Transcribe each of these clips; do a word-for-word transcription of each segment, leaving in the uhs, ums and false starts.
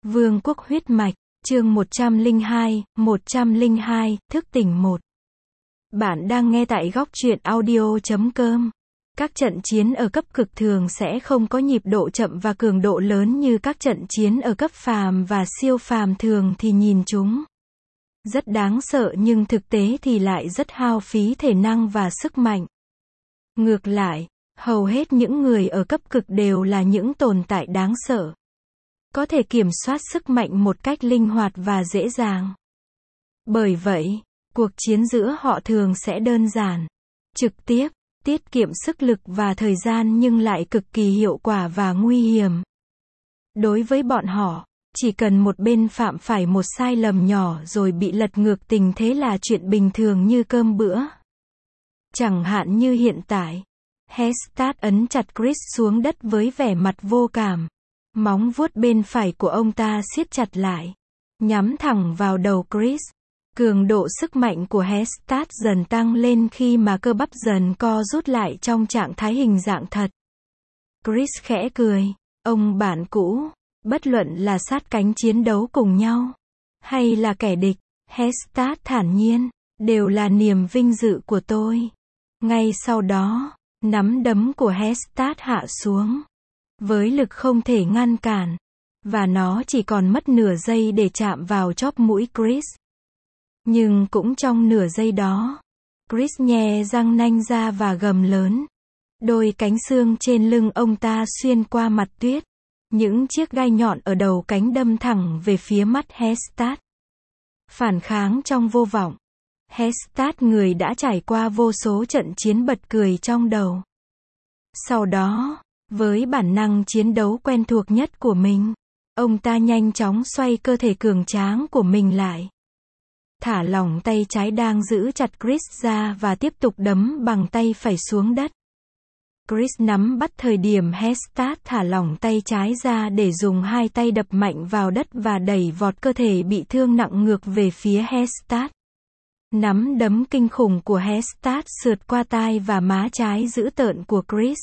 Vương quốc huyết mạch, chương một trăm lẻ hai, một trăm lẻ hai, thức tỉnh một. Bạn đang nghe tại góc truyện audio chấm com. Các trận chiến ở cấp cực thường sẽ không có nhịp độ chậm và cường độ lớn như các trận chiến ở cấp phàm và siêu phàm thường thì nhìn chúng rất đáng sợ nhưng thực tế thì lại rất hao phí thể năng và sức mạnh. Ngược lại, hầu hết những người ở cấp cực đều là những tồn tại đáng sợ. Có thể kiểm soát sức mạnh một cách linh hoạt và dễ dàng. Bởi vậy, cuộc chiến giữa họ thường sẽ đơn giản, trực tiếp, tiết kiệm sức lực và thời gian nhưng lại cực kỳ hiệu quả và nguy hiểm. Đối với bọn họ, chỉ cần một bên phạm phải một sai lầm nhỏ rồi bị lật ngược tình thế là chuyện bình thường như cơm bữa. Chẳng hạn như hiện tại, Hestat ấn chặt Chris xuống đất với vẻ mặt vô cảm. Móng vuốt bên phải của ông ta siết chặt lại, nhắm thẳng vào đầu Chris. Cường độ sức mạnh của Hestat dần tăng lên khi mà cơ bắp dần co rút lại trong trạng thái hình dạng thật. Chris khẽ cười, ông bạn cũ, bất luận là sát cánh chiến đấu cùng nhau, hay là kẻ địch, Hestat thản nhiên, đều là niềm vinh dự của tôi. Ngay sau đó, nắm đấm của Hestat hạ xuống với lực không thể ngăn cản, và nó chỉ còn mất nửa giây để chạm vào chóp mũi Chris. Nhưng cũng trong nửa giây đó, Chris nhe răng nanh ra và gầm lớn. Đôi cánh xương trên lưng ông ta xuyên qua mặt tuyết. Những chiếc gai nhọn ở đầu cánh đâm thẳng về phía mắt Hestat. Phản kháng trong vô vọng. Hestat người đã trải qua vô số trận chiến bật cười trong đầu. Sau đó, với bản năng chiến đấu quen thuộc nhất của mình, ông ta nhanh chóng xoay cơ thể cường tráng của mình lại. Thả lỏng tay trái đang giữ chặt Chris ra và tiếp tục đấm bằng tay phải xuống đất. Chris nắm bắt thời điểm Hestat thả lỏng tay trái ra để dùng hai tay đập mạnh vào đất và đẩy vọt cơ thể bị thương nặng ngược về phía Hestat. Nắm đấm kinh khủng của Hestat sượt qua tai và má trái dữ tợn của Chris.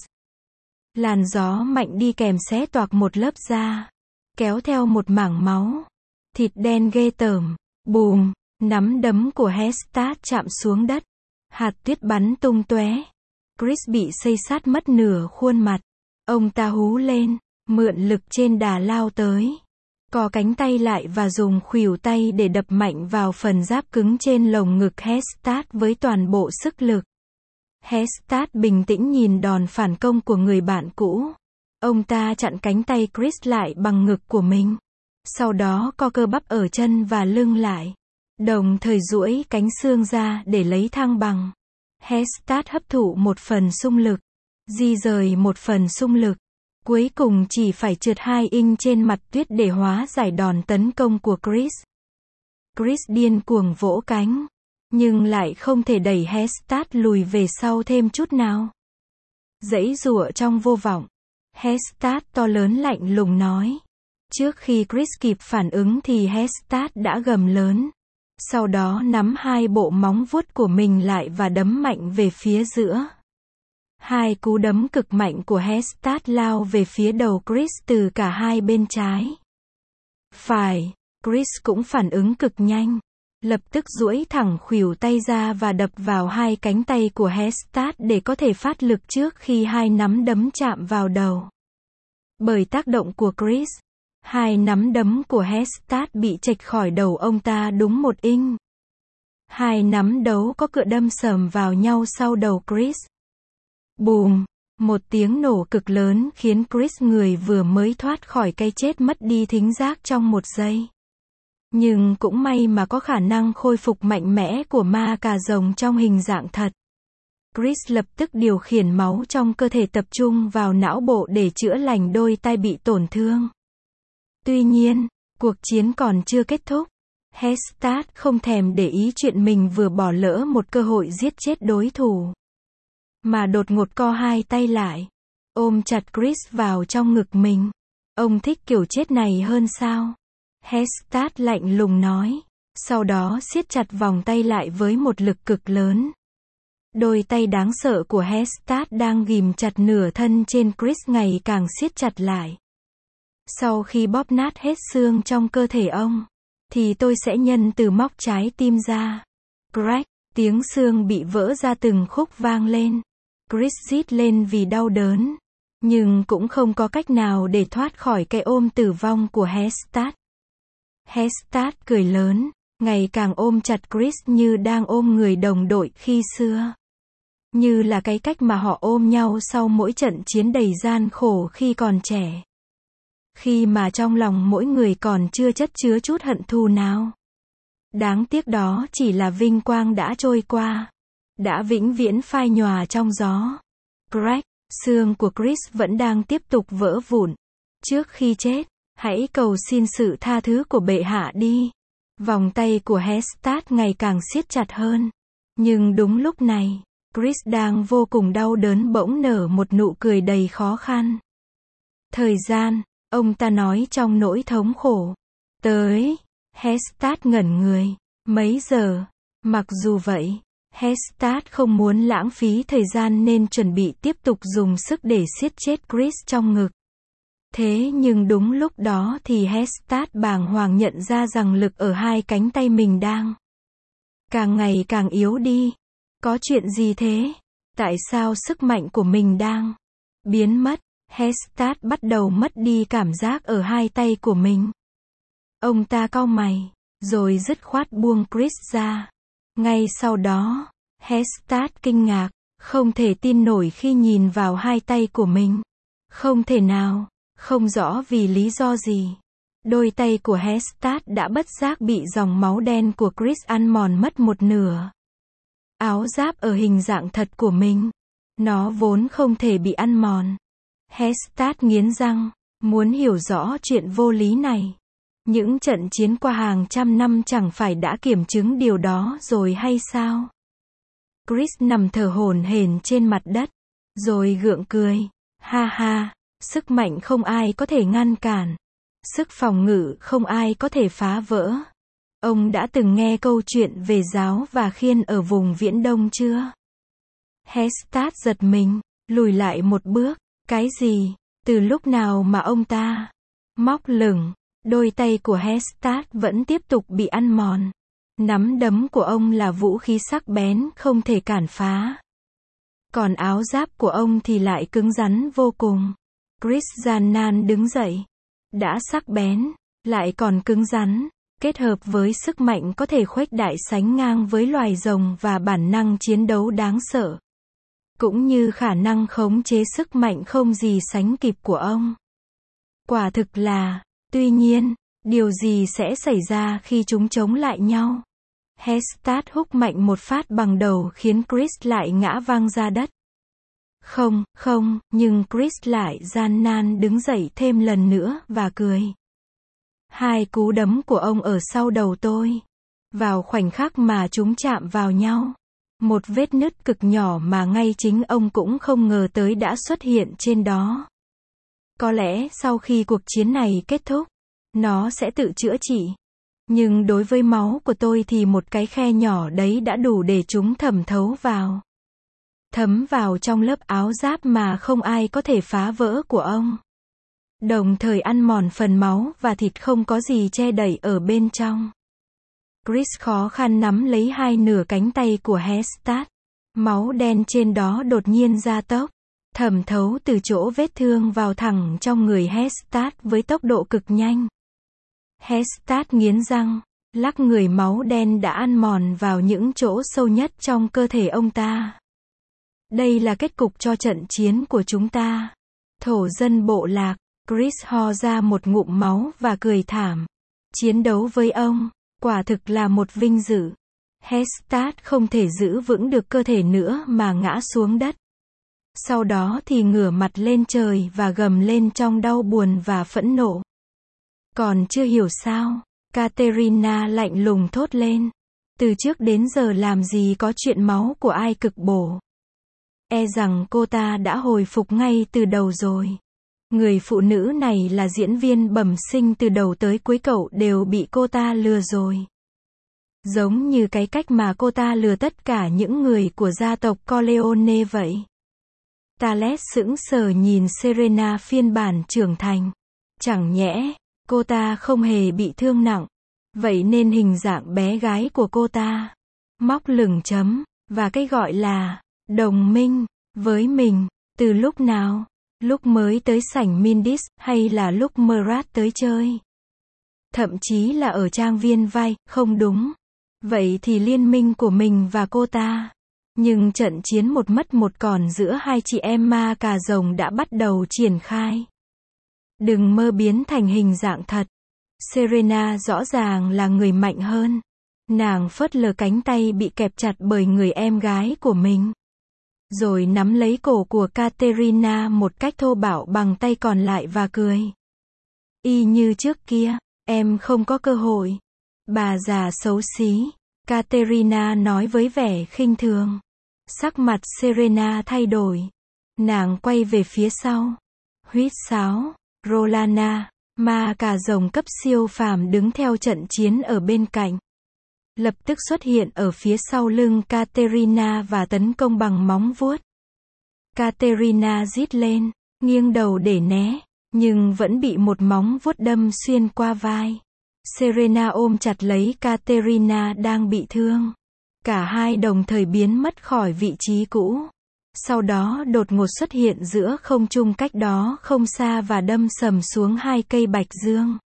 Làn gió mạnh đi kèm xé toạc một lớp da, kéo theo một mảng máu. Thịt đen ghê tởm. Bùm, nắm đấm của Hestat chạm xuống đất. Hạt tuyết bắn tung tóe. Chris bị xây xát mất nửa khuôn mặt. Ông ta hú lên, mượn lực trên đà lao tới. Co cánh tay lại và dùng khuỷu tay để đập mạnh vào phần giáp cứng trên lồng ngực Hestat với toàn bộ sức lực. Hestat bình tĩnh nhìn đòn phản công của người bạn cũ. Ông ta chặn cánh tay Chris lại bằng ngực của mình. Sau đó co cơ bắp ở chân và lưng lại. Đồng thời duỗi cánh xương ra để lấy thăng bằng. Hestat hấp thụ một phần xung lực. Di rời một phần xung lực. Cuối cùng chỉ phải trượt hai inch trên mặt tuyết để hóa giải đòn tấn công của Chris. Chris điên cuồng vỗ cánh. Nhưng lại không thể đẩy Hestat lùi về sau thêm chút nào. Giãy giụa trong vô vọng. Hestat to lớn lạnh lùng nói. Trước khi Chris kịp phản ứng thì Hestat đã gầm lớn. Sau đó nắm hai bộ móng vuốt của mình lại và đấm mạnh về phía giữa. Hai cú đấm cực mạnh của Hestat lao về phía đầu Chris từ cả hai bên trái. Phải, Chris cũng phản ứng cực nhanh. Lập tức duỗi thẳng khuỷu tay ra và đập vào hai cánh tay của Hestat để có thể phát lực trước khi hai nắm đấm chạm vào đầu. Bởi tác động của Chris, hai nắm đấm của Hestat bị chệch khỏi đầu ông ta đúng một inch. Hai nắm đấu có cựa đâm sầm vào nhau sau đầu Chris. Bùm, một tiếng nổ cực lớn khiến Chris người vừa mới thoát khỏi cái chết mất đi thính giác trong một giây. Nhưng cũng may mà có khả năng khôi phục mạnh mẽ của ma cà rồng trong hình dạng thật. Chris lập tức điều khiển máu trong cơ thể tập trung vào não bộ để chữa lành đôi tai bị tổn thương. Tuy nhiên, cuộc chiến còn chưa kết thúc. Hestat không thèm để ý chuyện mình vừa bỏ lỡ một cơ hội giết chết đối thủ. Mà đột ngột co hai tay lại, ôm chặt Chris vào trong ngực mình. Ông thích kiểu chết này hơn sao? Hestat lạnh lùng nói. Sau đó siết chặt vòng tay lại với một lực cực lớn. Đôi tay đáng sợ của Hestat đang ghìm chặt nửa thân trên Chris ngày càng siết chặt lại. Sau khi bóp nát hết xương trong cơ thể ông, thì tôi sẽ nhân từ móc trái tim ra. Crack, tiếng xương bị vỡ ra từng khúc vang lên. Chris rít lên vì đau đớn. Nhưng cũng không có cách nào để thoát khỏi cái ôm tử vong của Hestad. Hestad cười lớn, ngày càng ôm chặt Chris như đang ôm người đồng đội khi xưa. Như là cái cách mà họ ôm nhau sau mỗi trận chiến đầy gian khổ khi còn trẻ. Khi mà trong lòng mỗi người còn chưa chất chứa chút hận thù nào. Đáng tiếc đó chỉ là vinh quang đã trôi qua. Đã vĩnh viễn phai nhòa trong gió. Crack, xương của Chris vẫn đang tiếp tục vỡ vụn. Trước khi chết, hãy cầu xin sự tha thứ của bệ hạ đi. Vòng tay của Hestad ngày càng siết chặt hơn. Nhưng đúng lúc này, Chris đang vô cùng đau đớn bỗng nở một nụ cười đầy khó khăn. Thời gian, ông ta nói trong nỗi thống khổ. Tới, Hestad ngẩn người. Mấy giờ? Mặc dù vậy, Hestad không muốn lãng phí thời gian nên chuẩn bị tiếp tục dùng sức để siết chết Chris trong ngực. Thế nhưng đúng lúc đó thì Hestad bàng hoàng nhận ra rằng lực ở hai cánh tay mình đang càng ngày càng yếu đi. Có chuyện gì thế? Tại sao sức mạnh của mình đang biến mất? Hestad bắt đầu mất đi cảm giác ở hai tay của mình. Ông ta cau mày, rồi dứt khoát buông Chris ra. Ngay sau đó, Hestad kinh ngạc, không thể tin nổi khi nhìn vào hai tay của mình. Không thể nào, không rõ vì lý do gì. Đôi tay của Hestad đã bất giác bị dòng máu đen của Chris ăn mòn mất một nửa. Áo giáp ở hình dạng thật của mình, nó vốn không thể bị ăn mòn. Hestad nghiến răng, muốn hiểu rõ chuyện vô lý này. Những trận chiến qua hàng trăm năm chẳng phải đã kiểm chứng điều đó rồi hay sao? Chris nằm thở hổn hển trên mặt đất, rồi gượng cười. Ha ha, sức mạnh không ai có thể ngăn cản. Sức phòng ngự không ai có thể phá vỡ. Ông đã từng nghe câu chuyện về giáo và khiên ở vùng Viễn Đông chưa? Hestad giật mình, lùi lại một bước. Cái gì? Từ lúc nào mà ông ta móc lửng? Đôi tay của Hestad vẫn tiếp tục bị ăn mòn. Nắm đấm của ông là vũ khí sắc bén không thể cản phá. Còn áo giáp của ông thì lại cứng rắn vô cùng. Chris gian nan đứng dậy. Đã sắc bén, lại còn cứng rắn, kết hợp với sức mạnh có thể khuếch đại sánh ngang với loài rồng và bản năng chiến đấu đáng sợ. Cũng như khả năng khống chế sức mạnh không gì sánh kịp của ông. Quả thực là, tuy nhiên, điều gì sẽ xảy ra khi chúng chống lại nhau? Hestad húc mạnh một phát bằng đầu khiến Chris lại ngã văng ra đất. Không, không, nhưng Chris lại gian nan đứng dậy thêm lần nữa và cười. Hai cú đấm của ông ở sau đầu tôi. Vào khoảnh khắc mà chúng chạm vào nhau. Một vết nứt cực nhỏ mà ngay chính ông cũng không ngờ tới đã xuất hiện trên đó. Có lẽ sau khi cuộc chiến này kết thúc, nó sẽ tự chữa trị. Nhưng đối với máu của tôi thì một cái khe nhỏ đấy đã đủ để chúng thẩm thấu vào. Thấm vào trong lớp áo giáp mà không ai có thể phá vỡ của ông. Đồng thời ăn mòn phần máu và thịt không có gì che đậy ở bên trong. Chris khó khăn nắm lấy hai nửa cánh tay của Hestad. Máu đen trên đó đột nhiên gia tốc, thẩm thấu từ chỗ vết thương vào thẳng trong người Hestad với tốc độ cực nhanh. Hestad nghiến răng, lắc người máu đen đã ăn mòn vào những chỗ sâu nhất trong cơ thể ông ta. Đây là kết cục cho trận chiến của chúng ta. Thổ dân bộ lạc, Chris ho ra một ngụm máu và cười thảm. Chiến đấu với ông, quả thực là một vinh dự. Hestad không thể giữ vững được cơ thể nữa mà ngã xuống đất. Sau đó thì ngửa mặt lên trời và gầm lên trong đau buồn và phẫn nộ. Còn chưa hiểu sao? Katerina lạnh lùng thốt lên. Từ trước đến giờ làm gì có chuyện máu của ai cực bổ. E rằng cô ta đã hồi phục ngay từ đầu rồi. Người phụ nữ này là diễn viên bẩm sinh từ đầu tới cuối, cậu đều bị cô ta lừa rồi. Giống như cái cách mà cô ta lừa tất cả những người của gia tộc Corleone vậy. Tales sững sờ nhìn Serena phiên bản trưởng thành. Chẳng nhẽ, cô ta không hề bị thương nặng. Vậy nên hình dạng bé gái của cô ta, móc lửng chấm, và cái gọi là đồng minh với mình, từ lúc nào? Lúc mới tới sảnh Mindis, hay là lúc Murat tới chơi? Thậm chí là ở trang viên vai, không đúng. Vậy thì liên minh của mình và cô ta. Nhưng trận chiến một mất một còn giữa hai chị em ma cà rồng đã bắt đầu triển khai. Đừng mơ biến thành hình dạng thật. Serena rõ ràng là người mạnh hơn. Nàng phớt lờ cánh tay bị kẹp chặt bởi người em gái của mình. Rồi nắm lấy cổ của Katerina một cách thô bạo bằng tay còn lại và cười. Y như trước kia, em không có cơ hội. Bà già xấu xí. Katerina nói với vẻ khinh thường. Sắc mặt Serena thay đổi. Nàng quay về phía sau. Huýt sáo. Rolana, ma cà rồng cấp siêu phàm đứng theo trận chiến ở bên cạnh. Lập tức xuất hiện ở phía sau lưng Katerina và tấn công bằng móng vuốt. Katerina rít lên, nghiêng đầu để né, nhưng vẫn bị một móng vuốt đâm xuyên qua vai. Serena ôm chặt lấy Katerina đang bị thương. Cả hai đồng thời biến mất khỏi vị trí cũ. Sau đó đột ngột xuất hiện giữa không trung cách đó không xa và đâm sầm xuống hai cây bạch dương.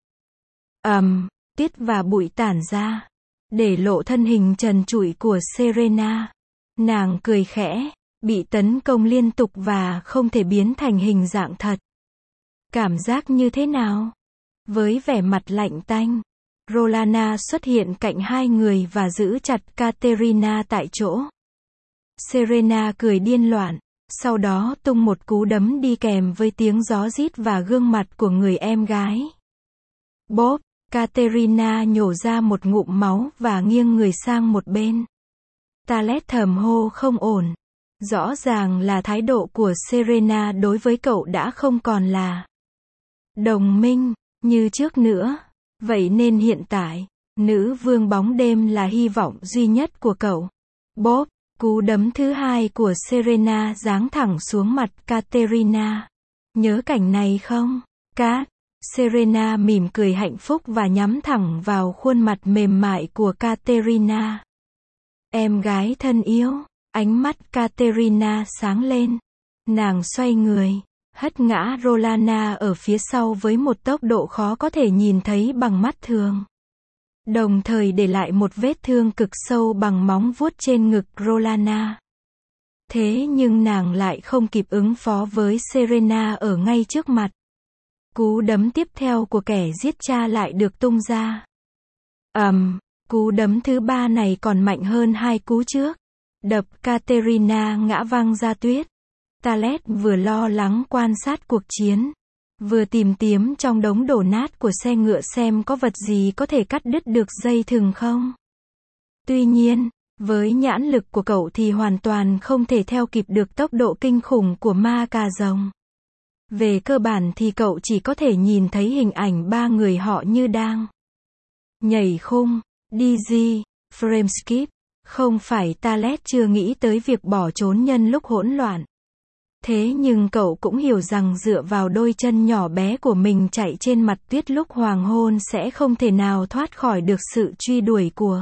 Ầm, um, tuyết và bụi tản ra, để lộ thân hình trần trụi của Serena. Nàng cười khẽ, bị tấn công liên tục và không thể biến thành hình dạng thật. Cảm giác như thế nào? Với vẻ mặt lạnh tanh, Rolana xuất hiện cạnh hai người và giữ chặt Katerina tại chỗ. Serena cười điên loạn, sau đó tung một cú đấm đi kèm với tiếng gió rít và gương mặt của người em gái. Bốp, Katerina nhổ ra một ngụm máu và nghiêng người sang một bên. Talet thầm hô không ổn. Rõ ràng là thái độ của Serena đối với cậu đã không còn là đồng minh như trước nữa. Vậy nên hiện tại, nữ vương bóng đêm là hy vọng duy nhất của cậu. Bốp, cú đấm thứ hai của Serena giáng thẳng xuống mặt Katerina. Nhớ cảnh này không? Kat. Serena mỉm cười hạnh phúc và nhắm thẳng vào khuôn mặt mềm mại của Katerina. Em gái thân yêu. Ánh mắt Katerina sáng lên. Nàng xoay người, hất ngã Rolana ở phía sau với một tốc độ khó có thể nhìn thấy bằng mắt thường. Đồng thời để lại một vết thương cực sâu bằng móng vuốt trên ngực Rolana. Thế nhưng nàng lại không kịp ứng phó với Serena ở ngay trước mặt. Cú đấm tiếp theo của kẻ giết cha lại được tung ra. Ầm, um, cú đấm thứ ba này còn mạnh hơn hai cú trước. Đập Katerina ngã văng ra tuyết. Talet vừa lo lắng quan sát cuộc chiến, vừa tìm kiếm trong đống đổ nát của xe ngựa xem có vật gì có thể cắt đứt được dây thừng không. Tuy nhiên, với nhãn lực của cậu thì hoàn toàn không thể theo kịp được tốc độ kinh khủng của ma cà rồng. Về cơ bản thì cậu chỉ có thể nhìn thấy hình ảnh ba người họ như đang nhảy khung, đê giê, frame skip. Không phải Talet chưa nghĩ tới việc bỏ trốn nhân lúc hỗn loạn. Thế nhưng cậu cũng hiểu rằng dựa vào đôi chân nhỏ bé của mình chạy trên mặt tuyết lúc hoàng hôn sẽ không thể nào thoát khỏi được sự truy đuổi của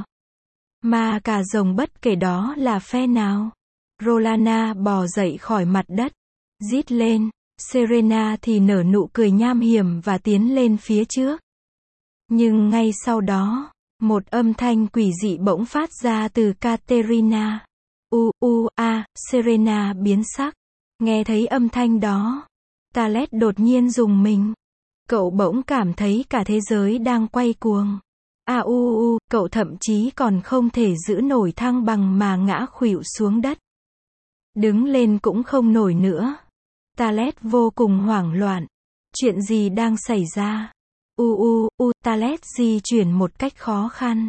ma cà rồng bất kể đó là phe nào. Rolana bò dậy khỏi mặt đất, rít lên. Serena thì nở nụ cười nham hiểm và tiến lên phía trước. Nhưng ngay sau đó, một âm thanh quỷ dị bỗng phát ra từ Katerina. U, u, a, Serena biến sắc. Nghe thấy âm thanh đó, Talet đột nhiên rùng mình. Cậu bỗng cảm thấy cả thế giới đang quay cuồng. A u u, cậu thậm chí còn không thể giữ nổi thăng bằng mà ngã khuỵu xuống đất. Đứng lên cũng không nổi nữa. Talet vô cùng hoảng loạn. Chuyện gì đang xảy ra? U u u, Talet di chuyển một cách khó khăn.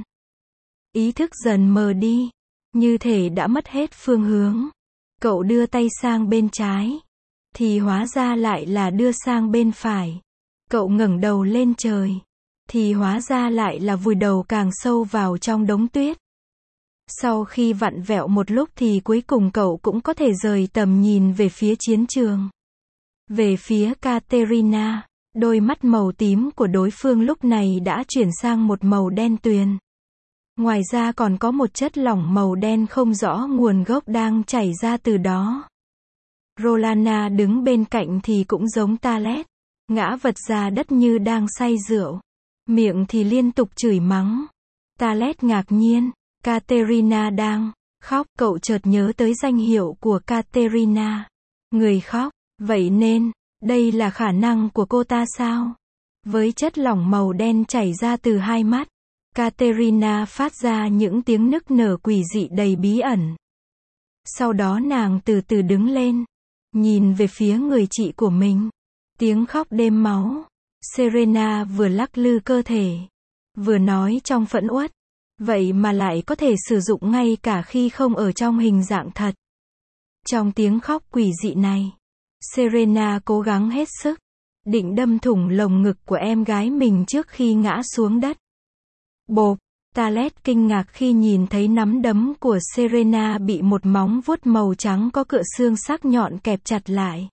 Ý thức dần mờ đi, như thể đã mất hết phương hướng. Cậu đưa tay sang bên trái, thì hóa ra lại là đưa sang bên phải. Cậu ngẩng đầu lên trời, thì hóa ra lại là vùi đầu càng sâu vào trong đống tuyết. Sau khi vặn vẹo một lúc thì cuối cùng cậu cũng có thể rời tầm nhìn về phía chiến trường. Về phía Katerina, Đôi mắt màu tím của đối phương lúc này đã chuyển sang một màu đen tuyền. Ngoài ra còn có một chất lỏng màu đen không rõ nguồn gốc đang chảy ra từ đó. Rolana đứng bên cạnh thì cũng giống Talet, ngã vật ra đất như đang say rượu, miệng thì liên tục chửi mắng. Talet ngạc nhiên, Katerina đang khóc, cậu chợt nhớ tới danh hiệu của Katerina, người khóc, vậy nên, đây là khả năng của cô ta sao? Với chất lỏng màu đen chảy ra từ hai mắt, Katerina phát ra những tiếng nức nở quỷ dị đầy bí ẩn. Sau đó nàng từ từ đứng lên, nhìn về phía người chị của mình. Tiếng khóc đêm máu. Serena vừa lắc lư cơ thể, vừa nói trong phẫn uất. Vậy mà lại có thể sử dụng ngay cả khi không ở trong hình dạng thật. Trong tiếng khóc quỷ dị này, Serena cố gắng hết sức, định đâm thủng lồng ngực của em gái mình trước khi ngã xuống đất. Bộp, Talet kinh ngạc khi nhìn thấy nắm đấm của Serena bị một móng vuốt màu trắng có cựa xương sắc nhọn kẹp chặt lại.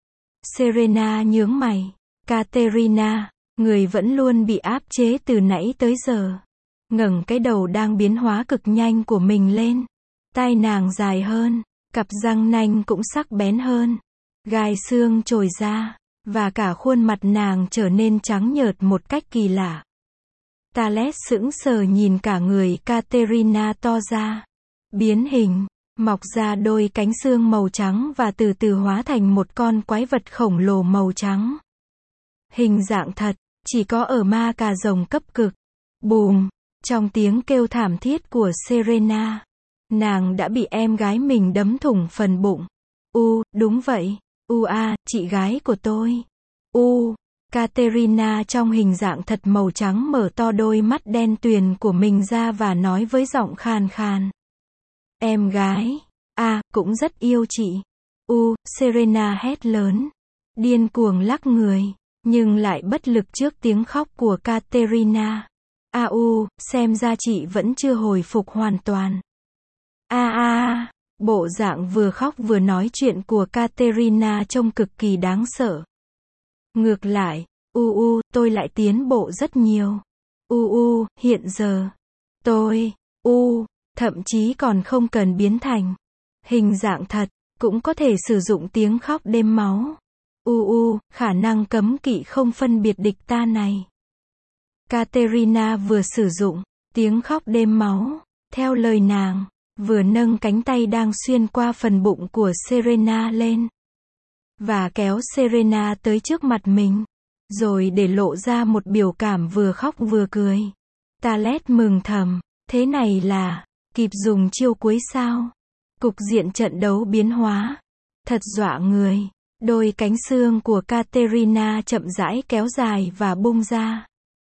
Serena nhướng mày. Katerina, người vẫn luôn bị áp chế từ nãy tới giờ, ngẩng cái đầu đang biến hóa cực nhanh của mình lên. Tai nàng dài hơn, cặp răng nanh cũng sắc bén hơn, gai xương trồi ra, và cả khuôn mặt nàng trở nên trắng nhợt một cách kỳ lạ. Talet sững sờ nhìn cả người Katerina to ra, biến hình, mọc ra đôi cánh xương màu trắng và từ từ hóa thành một con quái vật khổng lồ màu trắng. Hình dạng thật, chỉ có ở ma cà rồng cấp cực. Bùm, trong tiếng kêu thảm thiết của Serena, nàng đã bị em gái mình đấm thủng phần bụng. U, đúng vậy, U a, chị gái của tôi. U, Katerina trong hình dạng thật màu trắng mở to đôi mắt đen tuyền của mình ra và nói với giọng khàn khàn. Em gái, a, cũng rất yêu chị. U, Serena hét lớn, điên cuồng lắc người, nhưng lại bất lực trước tiếng khóc của Katerina. A u, xem ra chị vẫn chưa hồi phục hoàn toàn. A a, bộ dạng vừa khóc vừa nói chuyện của Katerina trông cực kỳ đáng sợ. Ngược lại, u u, tôi lại tiến bộ rất nhiều. U u, hiện giờ, tôi, u, thậm chí còn không cần biến thành hình dạng thật, cũng có thể sử dụng tiếng khóc đêm máu. U u, khả năng cấm kỵ không phân biệt địch ta này. Katerina vừa sử dụng tiếng khóc đêm máu, theo lời nàng, vừa nâng cánh tay đang xuyên qua phần bụng của Serena lên, và kéo Serena tới trước mặt mình, rồi để lộ ra một biểu cảm vừa khóc vừa cười. Talet mừng thầm, thế này là, kịp dùng chiêu cuối sao? Cục diện trận đấu biến hóa, thật dọa người. Đôi cánh xương của Katerina chậm rãi kéo dài và bung ra.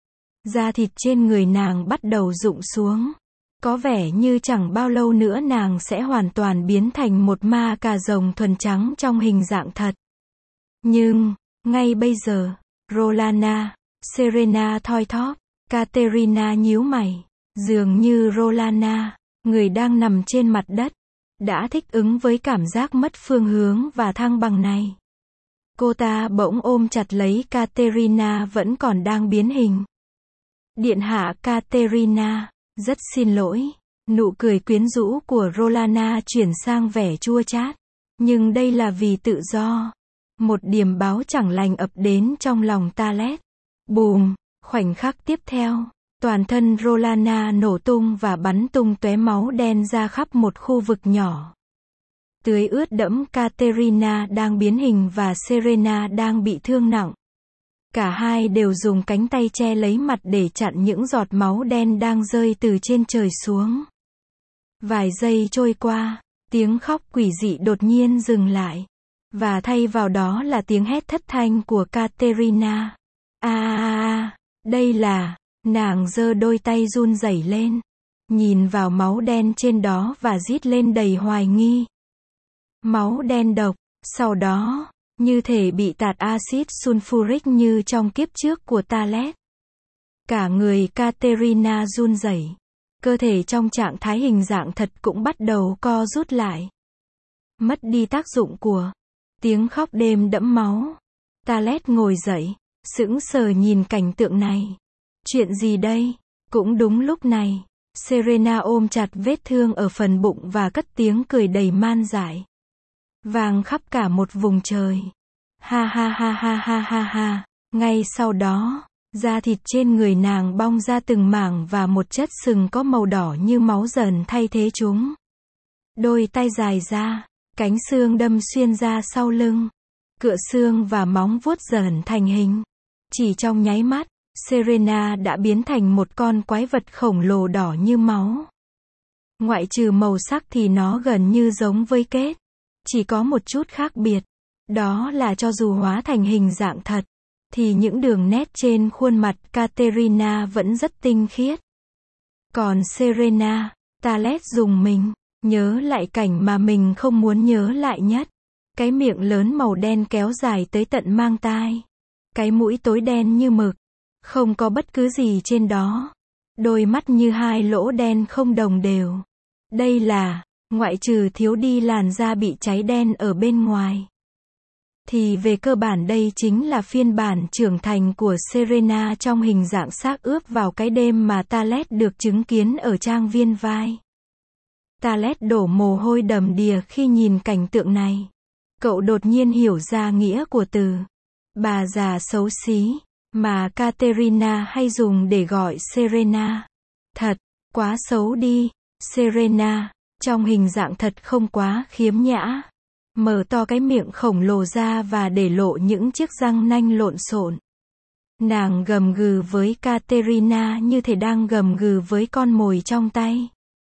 Da thịt trên người nàng bắt đầu rụng xuống. Có vẻ như chẳng bao lâu nữa nàng sẽ hoàn toàn biến thành một ma cà rồng thuần trắng trong hình dạng thật. Nhưng, ngay bây giờ, Rolana, Serena thoi thóp, Katerina nhíu mày. Dường như Rolana, người đang nằm trên mặt đất, đã thích ứng với cảm giác mất phương hướng và thăng bằng này. Cô ta bỗng ôm chặt lấy Katerina vẫn còn đang biến hình. Điện hạ Katerina, rất xin lỗi. Nụ cười quyến rũ của Rolana chuyển sang vẻ chua chát. Nhưng đây là vì tự do. Một điềm báo chẳng lành ập đến trong lòng Talet. Bùm, khoảnh khắc tiếp theo, toàn thân Rolana nổ tung và bắn tung tóe máu đen ra khắp một khu vực nhỏ. Tưới ướt đẫm Katerina đang biến hình và Serena đang bị thương nặng. Cả hai đều dùng cánh tay che lấy mặt để chặn những giọt máu đen đang rơi từ trên trời xuống. Vài giây trôi qua, tiếng khóc quỷ dị đột nhiên dừng lại. Và thay vào đó là tiếng hét thất thanh của Katerina. A a a, đây là, nàng giơ đôi tay run rẩy lên, nhìn vào máu đen trên đó và rít lên đầy hoài nghi. Máu đen độc, sau đó, như thể bị tạt axit sulfuric như trong kiếp trước của Talet. Cả người Katerina run rẩy, cơ thể trong trạng thái hình dạng thật cũng bắt đầu co rút lại. Mất đi tác dụng của tiếng khóc đêm đẫm máu. Talet ngồi dậy, sững sờ nhìn cảnh tượng này. Chuyện gì đây? Cũng đúng lúc này, Serena ôm chặt vết thương ở phần bụng và cất tiếng cười đầy man dại. Vang khắp cả một vùng trời. Ha ha ha ha ha ha ha. Ngay sau đó, da thịt trên người nàng bong ra từng mảng và một chất sừng có màu đỏ như máu dần thay thế chúng. Đôi tay dài ra, cánh xương đâm xuyên ra sau lưng. Cựa xương và móng vuốt dần thành hình. Chỉ trong nháy mắt, Serena đã biến thành một con quái vật khổng lồ đỏ như máu. Ngoại trừ màu sắc thì nó gần như giống với kết. Chỉ có một chút khác biệt. Đó là cho dù hóa thành hình dạng thật, thì những đường nét trên khuôn mặt Katerina vẫn rất tinh khiết. Còn Serena, Talet dùng mình, nhớ lại cảnh mà mình không muốn nhớ lại nhất. Cái miệng lớn màu đen kéo dài tới tận mang tai. Cái mũi tối đen như mực. Không có bất cứ gì trên đó. Đôi mắt như hai lỗ đen không đồng đều. Đây là, ngoại trừ thiếu đi làn da bị cháy đen ở bên ngoài. Thì về cơ bản đây chính là phiên bản trưởng thành của Serena trong hình dạng xác ướp vào cái đêm mà Talet được chứng kiến ở trang viên vai. Talet đổ mồ hôi đầm đìa khi nhìn cảnh tượng này. Cậu đột nhiên hiểu ra nghĩa của từ bà già xấu xí mà Katerina hay dùng để gọi Serena. Thật, quá xấu đi. Serena, trong hình dạng thật không quá khiếm nhã. Mở to cái miệng khổng lồ ra và để lộ những chiếc răng nanh lộn xộn. Nàng gầm gừ với Katerina như thể đang gầm gừ với con mồi trong tay.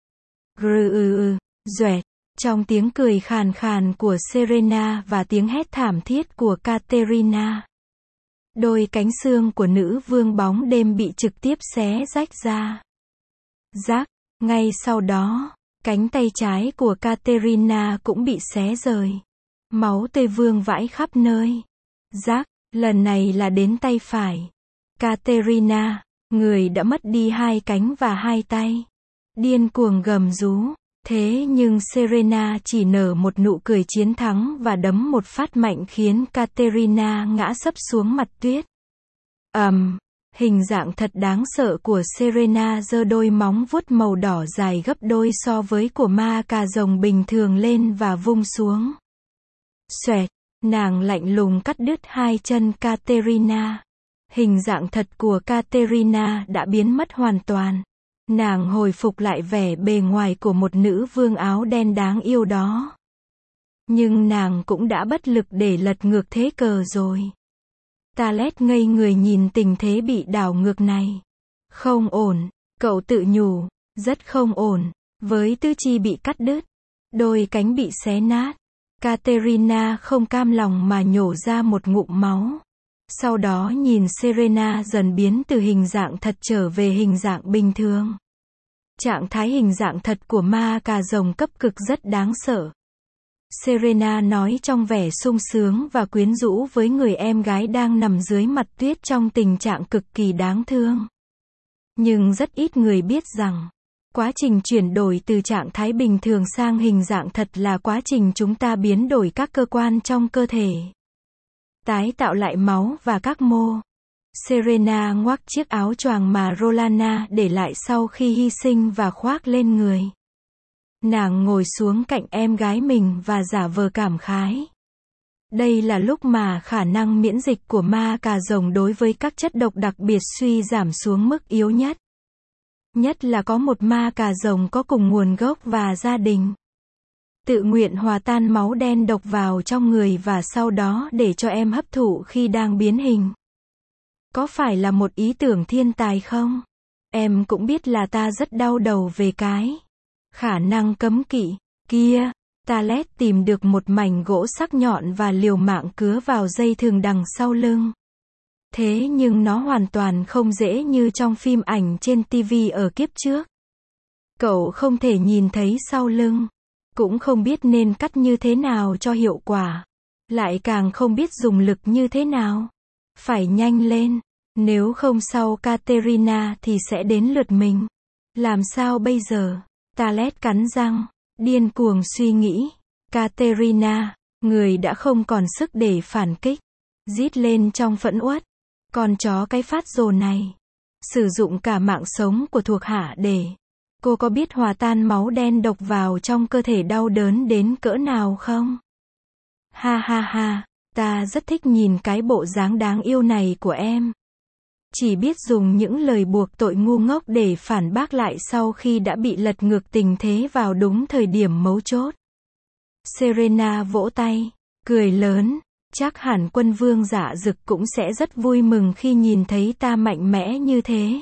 Grừ ừ ừ, doẹt. Trong tiếng cười khàn khàn của Serena và tiếng hét thảm thiết của Katerina. Đôi cánh xương của nữ vương bóng đêm bị trực tiếp xé rách ra. Rác, ngay sau đó, cánh tay trái của Katerina cũng bị xé rời. Máu tươi vương vãi khắp nơi. Rác, lần này là đến tay phải. Katerina, người đã mất đi hai cánh và hai tay. Điên cuồng gầm rú. Thế nhưng Serena chỉ nở một nụ cười chiến thắng và đấm một phát mạnh khiến Katerina ngã sấp xuống mặt tuyết. Ầm, um, hình dạng thật đáng sợ của Serena giơ đôi móng vuốt màu đỏ dài gấp đôi so với của ma cà rồng bình thường lên và vung xuống. Xoẹt, nàng lạnh lùng cắt đứt hai chân Katerina. Hình dạng thật của Katerina đã biến mất hoàn toàn. Nàng hồi phục lại vẻ bề ngoài của một nữ vương áo đen đáng yêu đó. Nhưng nàng cũng đã bất lực để lật ngược thế cờ rồi. Talet ngây người nhìn tình thế bị đảo ngược này. Không ổn, cậu tự nhủ, rất không ổn. Với tứ chi bị cắt đứt, đôi cánh bị xé nát, Katerina không cam lòng mà nhổ ra một ngụm máu. Sau đó nhìn Serena dần biến từ hình dạng thật trở về hình dạng bình thường. Trạng thái hình dạng thật của ma cà rồng cấp cực rất đáng sợ. Serena nói trong vẻ sung sướng và quyến rũ với người em gái đang nằm dưới mặt tuyết trong tình trạng cực kỳ đáng thương. Nhưng rất ít người biết rằng, quá trình chuyển đổi từ trạng thái bình thường sang hình dạng thật là quá trình chúng ta biến đổi các cơ quan trong cơ thể. Tái tạo lại máu và các mô. Serena ngoác chiếc áo choàng mà Rolana để lại sau khi hy sinh và khoác lên người. Nàng ngồi xuống cạnh em gái mình và giả vờ cảm khái. Đây là lúc mà khả năng miễn dịch của ma cà rồng đối với các chất độc đặc biệt suy giảm xuống mức yếu nhất. Nhất là có một ma cà rồng có cùng nguồn gốc và gia đình. Tự nguyện hòa tan máu đen độc vào trong người và sau đó để cho em hấp thụ khi đang biến hình. Có phải là một ý tưởng thiên tài không? Em cũng biết là ta rất đau đầu về cái khả năng cấm kỵ kia. Talet tìm được một mảnh gỗ sắc nhọn và liều mạng cứa vào dây thừng đằng sau lưng. Thế nhưng nó hoàn toàn không dễ như trong phim ảnh trên ti vi ở kiếp trước. Cậu không thể nhìn thấy sau lưng. Cũng không biết nên cắt như thế nào cho hiệu quả. Lại càng không biết dùng lực như thế nào. Phải nhanh lên. Nếu không sau Katerina thì sẽ đến lượt mình. Làm sao bây giờ? Talet cắn răng. Điên cuồng suy nghĩ. Katerina, người đã không còn sức để phản kích. Rít lên trong phẫn uất. Con chó cái phát rồ này. Sử dụng cả mạng sống của thuộc hạ để. Cô có biết hòa tan máu đen độc vào trong cơ thể đau đớn đến cỡ nào không? Ha ha ha, ta rất thích nhìn cái bộ dáng đáng yêu này của em. Chỉ biết dùng những lời buộc tội ngu ngốc để phản bác lại sau khi đã bị lật ngược tình thế vào đúng thời điểm mấu chốt. Serena vỗ tay, cười lớn, chắc hẳn quân vương Dạ Dực cũng sẽ rất vui mừng khi nhìn thấy ta mạnh mẽ như thế.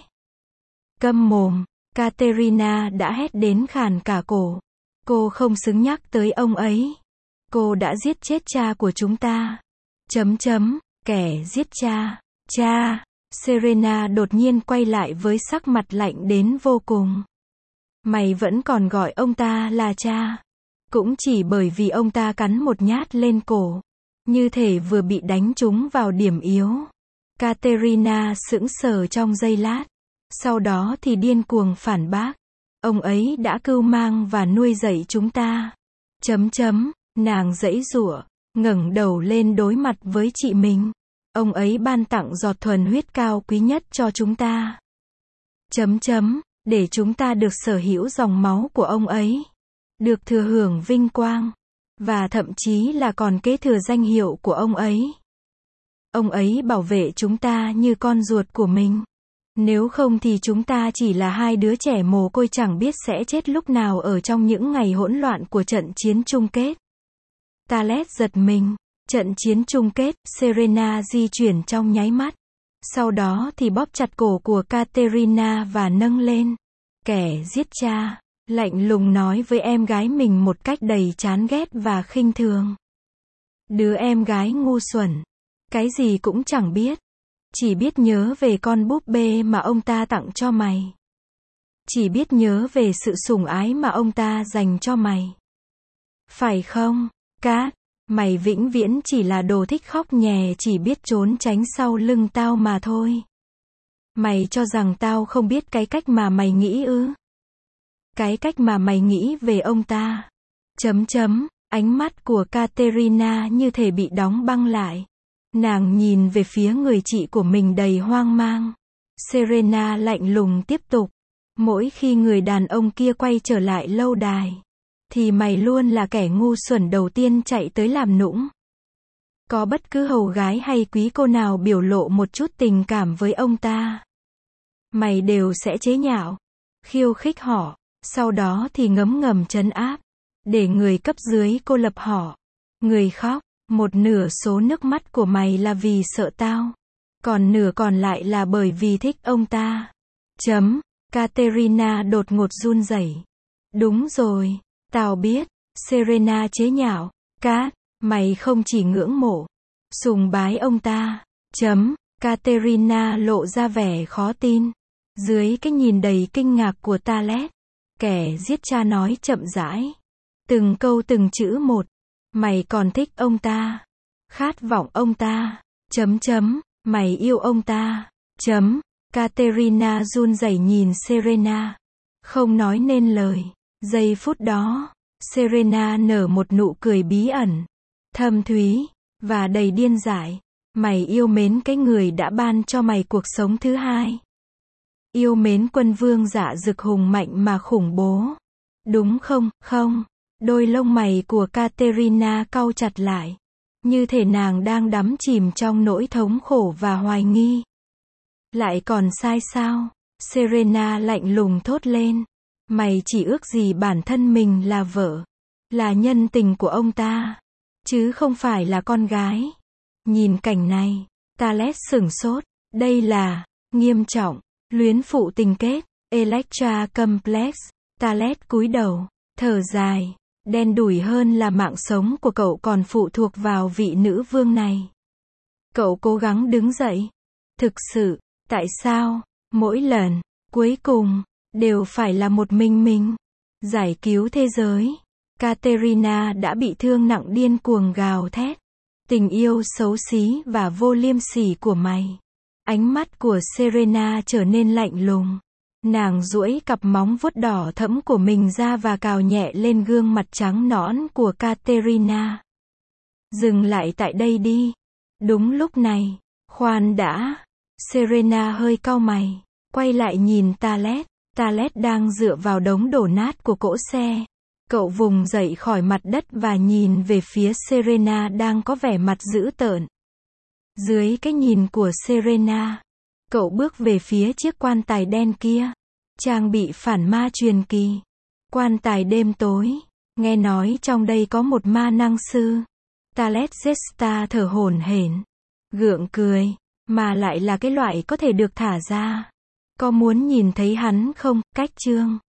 Câm mồm, Katerina đã hét đến khàn cả cổ. Cô không xứng nhắc tới ông ấy. Cô đã giết chết cha của chúng ta. Chấm chấm, kẻ giết cha. Cha. Serena đột nhiên quay lại với sắc mặt lạnh đến vô cùng. Mày vẫn còn gọi ông ta là cha. Cũng chỉ bởi vì ông ta cắn một nhát lên cổ. Như thể vừa bị đánh trúng vào điểm yếu. Katerina sững sờ trong giây lát. Sau đó thì điên cuồng phản bác. Ông ấy đã cưu mang và nuôi dạy chúng ta. Chấm chấm, nàng giãy giụa, ngẩng đầu lên đối mặt với chị mình. Ông ấy ban tặng giọt thuần huyết cao quý nhất cho chúng ta. Chấm chấm, để chúng ta được sở hữu dòng máu của ông ấy. Được thừa hưởng vinh quang. Và thậm chí là còn kế thừa danh hiệu của ông ấy. Ông ấy bảo vệ chúng ta như con ruột của mình. Nếu không thì chúng ta chỉ là hai đứa trẻ mồ côi chẳng biết sẽ chết lúc nào ở trong những ngày hỗn loạn của trận chiến chung kết. Talet giật mình. Trận chiến chung kết, Serena di chuyển trong nháy mắt. Sau đó thì bóp chặt cổ của Katerina và nâng lên. Kẻ giết cha, lạnh lùng nói với em gái mình một cách đầy chán ghét và khinh thường. Đứa em gái ngu xuẩn. Cái gì cũng chẳng biết. Chỉ biết nhớ về con búp bê mà ông ta tặng cho mày. Chỉ biết nhớ về sự sủng ái mà ông ta dành cho mày. Phải không, Kat? Mày vĩnh viễn chỉ là đồ thích khóc nhè, chỉ biết trốn tránh sau lưng tao mà thôi. Mày cho rằng tao không biết cái cách mà mày nghĩ ư? Cái cách mà mày nghĩ về ông ta. Chấm chấm, ánh mắt của Katerina như thể bị đóng băng lại. Nàng nhìn về phía người chị của mình đầy hoang mang. Serena lạnh lùng tiếp tục. Mỗi khi người đàn ông kia quay trở lại lâu đài, thì mày luôn là kẻ ngu xuẩn đầu tiên chạy tới làm nũng. Có bất cứ hầu gái hay quý cô nào biểu lộ một chút tình cảm với ông ta, mày đều sẽ chế nhạo, khiêu khích họ, sau đó thì ngấm ngầm trấn áp, để người cấp dưới cô lập họ. Người khóc, một nửa số nước mắt của mày là vì sợ tao, còn nửa còn lại là bởi vì thích ông ta. Chấm, Katerina đột ngột run rẩy. Đúng rồi. Tao biết, Serena chế nhạo. Kat, mày không chỉ ngưỡng mộ, sùng bái ông ta. Chấm, Katerina lộ ra vẻ khó tin. Dưới cái nhìn đầy kinh ngạc của Talet, kẻ giết cha nói chậm rãi. Từng câu từng chữ một. Mày còn thích ông ta. Khát vọng ông ta. Chấm chấm, mày yêu ông ta. Chấm, Katerina run rẩy nhìn Serena. Không nói nên lời. Giây phút đó, Serena nở một nụ cười bí ẩn, thâm thúy, và đầy điên dại. Mày yêu mến cái người đã ban cho mày cuộc sống thứ hai. Yêu mến quân vương Dạ Dực hùng mạnh mà khủng bố. Đúng không, không? Đôi lông mày của Katerina cau chặt lại. Như thể nàng đang đắm chìm trong nỗi thống khổ và hoài nghi. Lại còn sai sao? Serena lạnh lùng thốt lên. Mày chỉ ước gì bản thân mình là vợ, là nhân tình của ông ta, chứ không phải là con gái. Nhìn cảnh này, Talet sửng sốt. Đây là, nghiêm trọng, luyến phụ tình kết, Electra Complex. Talet cúi đầu, thở dài. Đen đủi hơn là mạng sống của cậu còn phụ thuộc vào vị nữ vương này. Cậu cố gắng đứng dậy. Thực sự, tại sao, mỗi lần, cuối cùng, đều phải là một mình mình giải cứu thế giới? Katerina đã bị thương nặng điên cuồng gào thét. Tình yêu xấu xí và vô liêm sỉ của mày. Ánh mắt của Serena trở nên lạnh lùng. Nàng duỗi cặp móng vuốt đỏ thẫm của mình ra và cào nhẹ lên gương mặt trắng nõn của Katerina. Dừng lại tại đây đi. Đúng lúc này, khoan đã. Serena hơi cau mày, quay lại nhìn Talet. Talet đang dựa vào đống đổ nát của cỗ xe. Cậu vùng dậy khỏi mặt đất và nhìn về phía Serena đang có vẻ mặt dữ tợn. Dưới cái nhìn của Serena, cậu bước về phía chiếc quan tài đen kia. Trang bị phản ma truyền kỳ. Quan tài đêm tối. Nghe nói trong đây có một ma năng sư. Talet Zesta thở hổn hển, gượng cười, mà lại là cái loại có thể được thả ra. Có muốn nhìn thấy hắn không? Cách chương